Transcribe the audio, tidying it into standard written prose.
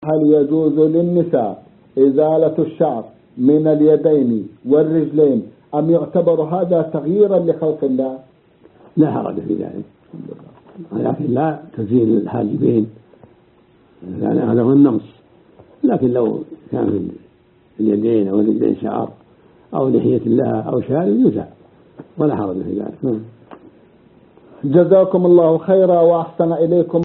هل يجوز للنساء إزالة الشعر من اليدين والرجلين أم يعتبر هذا تغييرا لخلق الله؟ لا حرج في ذلك، ولكن لا تزيل الحاجبين، يعني هذا هو النقص. لكن لو كان في اليدين أو الرجلين شعر أو لحية لها أو شارب يزال ولا حرج في ذلك. جزاكم الله خيرا وأحسن إليكم.